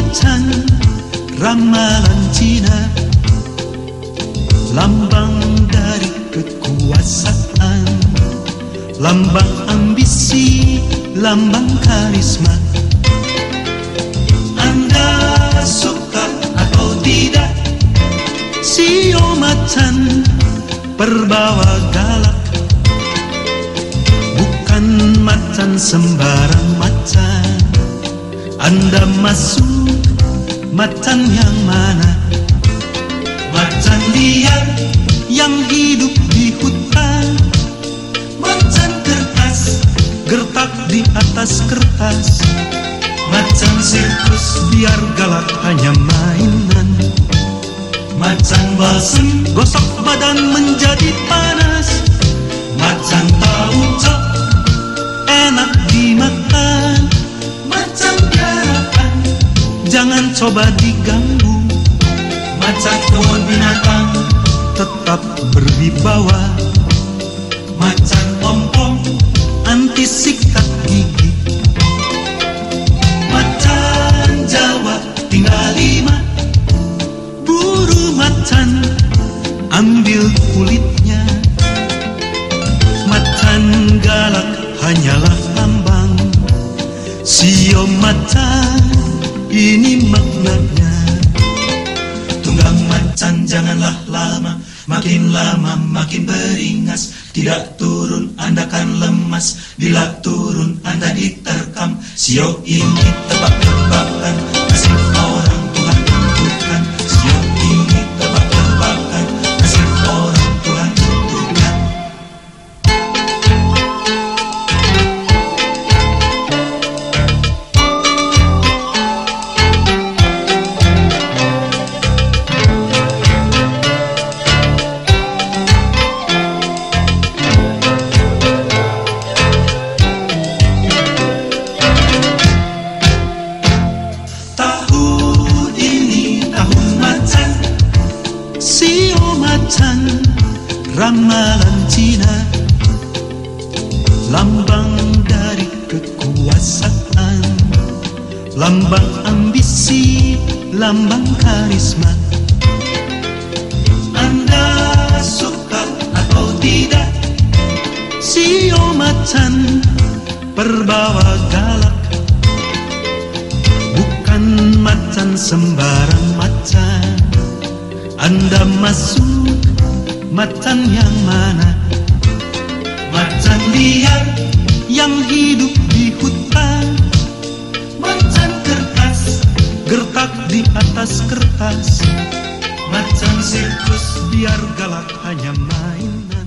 macan ramalan Cina, lambang dari kekuasaan, lambang ambisi, lambang karisma. Anda suka atau tidak, sio macan perbawa galak, bukan macan sembarang macan. Anda masuk macan yang mana? Macan liar yang hidup di hutan, macan kertas gertak di atas kertas, macan sirkus biar galak hanya mainan. Macan balsem gosok badan menjadi panas, macan tauco enak dimakan. Macan garapan jangan coba diganggu, macan kebun binatang tetap berwibawa. Macan ompong anti sikat gigi, macan Jawa tinggal 5, buru macan ambil kulitnya. Macan galak hanyalah lambang, sio macan ini maknanya. Tunggang macan janganlah lama, makin lama makin beringas. Tidak turun Anda kan lemas, bila turun Anda diterkam. Sio ini tebak-tebakan, nasib orang Tuhan tentukan. Sio ini tebak-tebakan, nasib orang Tuhan tentukan. Macan ramalan Cina, lambang dari kekuasaan, lambang ambisi, lambang karisma. Anda suka atau tidak, sio macan perbawa galak, bukan macan sembarang macan. Anda masuk macan yang mana? Macan liar yang hidup di hutan, macan kertas gertak di atas kertas, macan sirkus biar galak hanya mainan.